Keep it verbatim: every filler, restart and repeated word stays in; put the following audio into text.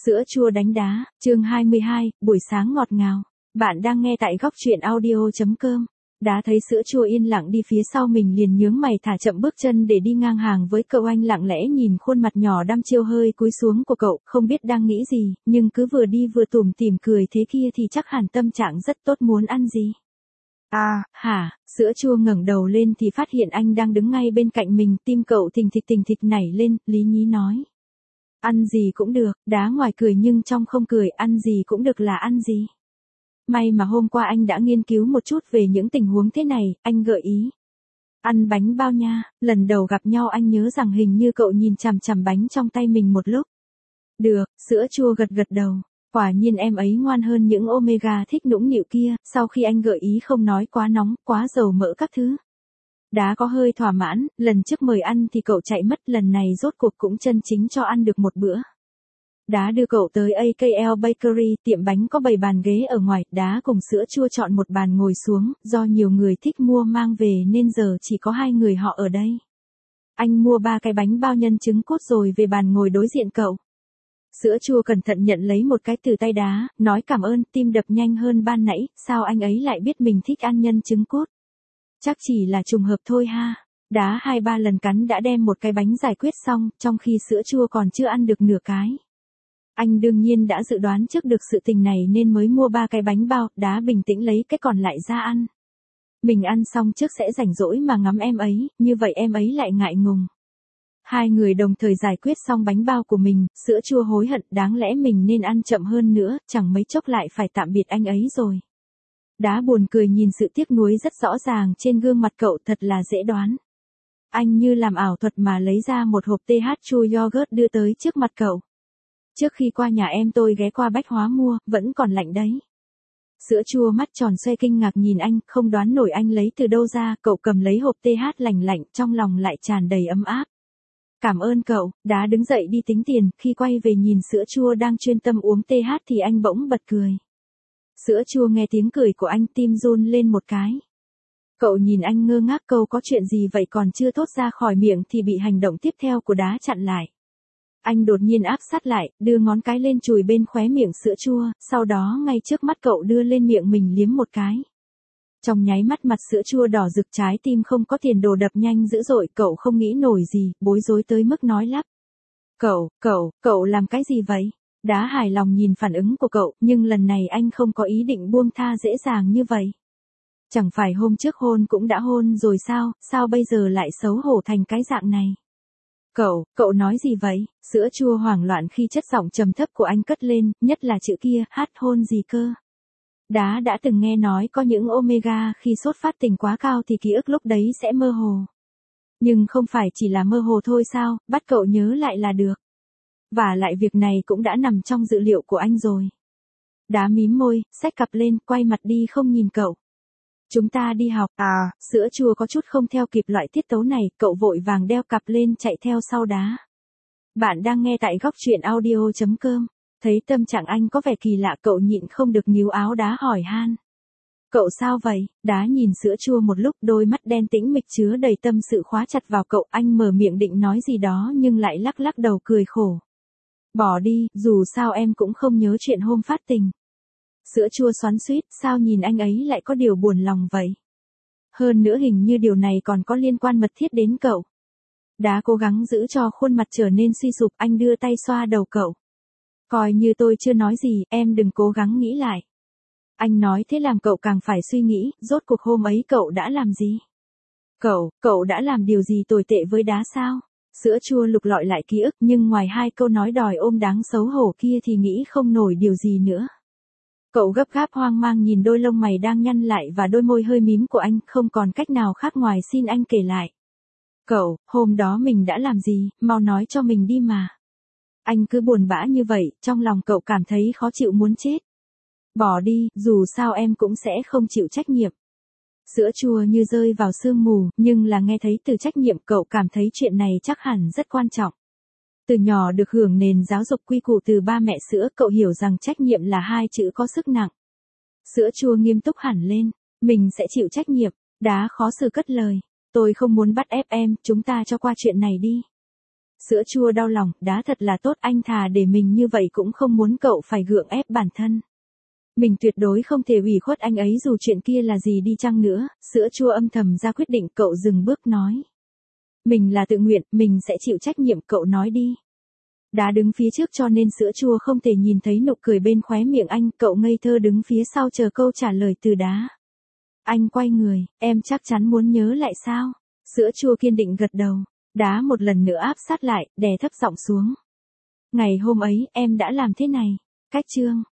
Sữa chua đánh đá, chương hai mươi hai, buổi sáng ngọt ngào. Bạn đang nghe tại góc truyện audio chấm com. Đá thấy sữa chua yên lặng đi phía sau mình liền nhướng mày thả chậm bước chân để đi ngang hàng với cậu. Anh lặng lẽ nhìn khuôn mặt nhỏ đăm chiêu hơi cúi xuống của cậu, không biết đang nghĩ gì, nhưng cứ vừa đi vừa tủm tỉm cười thế kia thì chắc hẳn tâm trạng rất tốt, muốn ăn gì. À, hả, sữa chua ngẩng đầu lên thì phát hiện anh đang đứng ngay bên cạnh mình, tim cậu thình thịch thình thịch nảy lên, lý nhí nói. Ăn gì cũng được, đá ngoài cười nhưng trong không cười, ăn gì cũng được là ăn gì. May mà hôm qua anh đã nghiên cứu một chút về những tình huống thế này, anh gợi ý. Ăn bánh bao nha, lần đầu gặp nhau anh nhớ rằng hình như cậu nhìn chằm chằm bánh trong tay mình một lúc. Được, sữa chua gật gật đầu, quả nhiên em ấy ngoan hơn những omega thích nũng nịu kia, sau khi anh gợi ý không nói quá nóng, quá dầu mỡ các thứ. Đá có hơi thỏa mãn, lần trước mời ăn thì cậu chạy mất, lần này rốt cuộc cũng chân chính cho ăn được một bữa. Đá đưa cậu tới a ca lờ Bakery, tiệm bánh có bày bàn ghế ở ngoài, Đá cùng sữa chua chọn một bàn ngồi xuống, do nhiều người thích mua mang về nên giờ chỉ có hai người họ ở đây. Anh mua ba cái bánh bao nhân trứng cốt rồi về bàn ngồi đối diện cậu. Sữa chua cẩn thận nhận lấy một cái từ tay Đá, nói cảm ơn, tim đập nhanh hơn ban nãy, sao anh ấy lại biết mình thích ăn nhân trứng cốt? Chắc chỉ là trùng hợp thôi ha. Đá hai ba lần cắn đã đem một cái bánh giải quyết xong, trong khi sữa chua còn chưa ăn được nửa cái. Anh đương nhiên đã dự đoán trước được sự tình này nên mới mua ba cái bánh bao, Đá bình tĩnh lấy cái còn lại ra ăn. Mình ăn xong trước sẽ rảnh rỗi mà ngắm em ấy, như vậy em ấy lại ngại ngùng. Hai người đồng thời giải quyết xong bánh bao của mình, sữa chua hối hận, đáng lẽ mình nên ăn chậm hơn nữa, chẳng mấy chốc lại phải tạm biệt anh ấy rồi. Đá buồn cười nhìn sự tiếc nuối rất rõ ràng trên gương mặt cậu, thật là dễ đoán. Anh như làm ảo thuật mà lấy ra một hộp tê hát chua yogurt đưa tới trước mặt cậu. Trước khi qua nhà em tôi ghé qua Bách Hóa mua, vẫn còn lạnh đấy. Sữa chua mắt tròn xoe kinh ngạc nhìn anh, không đoán nổi anh lấy từ đâu ra, cậu cầm lấy hộp tê hát lạnh lạnh, trong lòng lại tràn đầy ấm áp. Cảm ơn cậu, Đá đứng dậy đi tính tiền, khi quay về nhìn sữa chua đang chuyên tâm uống tê hát thì anh bỗng bật cười. Sữa chua nghe tiếng cười của anh tim run lên một cái. Cậu nhìn anh ngơ ngác, câu có chuyện gì vậy còn chưa thốt ra khỏi miệng thì bị hành động tiếp theo của Đá chặn lại. Anh đột nhiên áp sát lại, đưa ngón cái lên chùi bên khóe miệng sữa chua, sau đó ngay trước mắt cậu đưa lên miệng mình liếm một cái. Trong nháy mắt mặt sữa chua đỏ rực, trái tim không có tiền đồ đập nhanh dữ dội, cậu không nghĩ nổi gì, bối rối tới mức nói lắp. Cậu, cậu, cậu làm cái gì vậy? Đá hài lòng nhìn phản ứng của cậu, nhưng lần này anh không có ý định buông tha dễ dàng như vậy. Chẳng phải hôm trước hôn cũng đã hôn rồi sao, sao bây giờ lại xấu hổ thành cái dạng này? Cậu, cậu nói gì vậy? Sữa chua hoảng loạn khi chất giọng trầm thấp của anh cất lên, nhất là chữ kia, hát hôn gì cơ? Đá đã từng nghe nói có những omega khi sốt phát tình quá cao thì ký ức lúc đấy sẽ mơ hồ. Nhưng không phải chỉ là mơ hồ thôi sao, bắt cậu nhớ lại là được. Và lại việc này cũng đã nằm trong dự liệu của anh rồi. Đá mím môi, xách cặp lên, quay mặt đi không nhìn cậu. Chúng ta đi học, à, sữa chua có chút không theo kịp loại tiết tấu này, cậu vội vàng đeo cặp lên chạy theo sau Đá. Bạn đang nghe tại góc truyện audio chấm com. Thấy tâm trạng anh có vẻ kỳ lạ, cậu nhịn không được níu áo Đá hỏi han. Cậu sao vậy? Đá nhìn sữa chua một lúc, đôi mắt đen tĩnh mịch chứa đầy tâm sự khóa chặt vào cậu, anh mở miệng định nói gì đó nhưng lại lắc lắc đầu cười khổ. Bỏ đi, dù sao em cũng không nhớ chuyện hôm phát tình. Sữa chua xoắn xuýt, sao nhìn anh ấy lại có điều buồn lòng vậy? Hơn nữa hình như điều này còn có liên quan mật thiết đến cậu. Đá cố gắng giữ cho khuôn mặt trở nên suy sụp, anh đưa tay xoa đầu cậu. Coi như tôi chưa nói gì, em đừng cố gắng nghĩ lại. Anh nói thế làm cậu càng phải suy nghĩ, rốt cuộc hôm ấy cậu đã làm gì? Cậu, cậu đã làm điều gì tồi tệ với Đá sao? Sữa chua lục lọi lại ký ức nhưng ngoài hai câu nói đòi ôm đáng xấu hổ kia thì nghĩ không nổi điều gì nữa. Cậu gấp gáp hoang mang nhìn đôi lông mày đang nhăn lại và đôi môi hơi mím của anh, không còn cách nào khác ngoài xin anh kể lại. Cậu, hôm đó mình đã làm gì, mau nói cho mình đi mà. Anh cứ buồn bã như vậy, trong lòng cậu cảm thấy khó chịu muốn chết. Bỏ đi, dù sao em cũng sẽ không chịu trách nhiệm. Sữa chua như rơi vào sương mù, nhưng là nghe thấy từ trách nhiệm, cậu cảm thấy chuyện này chắc hẳn rất quan trọng. Từ nhỏ được hưởng nền giáo dục quy củ từ ba mẹ sữa, cậu hiểu rằng trách nhiệm là hai chữ có sức nặng. Sữa chua nghiêm túc hẳn lên, mình sẽ chịu trách nhiệm. Đá khó xử cất lời, tôi không muốn bắt ép em, chúng ta cho qua chuyện này đi. Sữa chua đau lòng, đá thật là tốt, anh thà để mình như vậy cũng không muốn cậu phải gượng ép bản thân. Mình tuyệt đối không thể ủy khuất anh ấy dù chuyện kia là gì đi chăng nữa. Sữa chua âm thầm ra quyết định, cậu dừng bước nói. Mình là tự nguyện, mình sẽ chịu trách nhiệm, cậu nói đi. Đá đứng phía trước cho nên sữa chua không thể nhìn thấy nụ cười bên khóe miệng anh, cậu ngây thơ đứng phía sau chờ câu trả lời từ đá. Anh quay người, em chắc chắn muốn nhớ lại sao? Sữa chua kiên định gật đầu, đá một lần nữa áp sát lại, đè thấp giọng xuống. Ngày hôm ấy, em đã làm thế này. Cách chương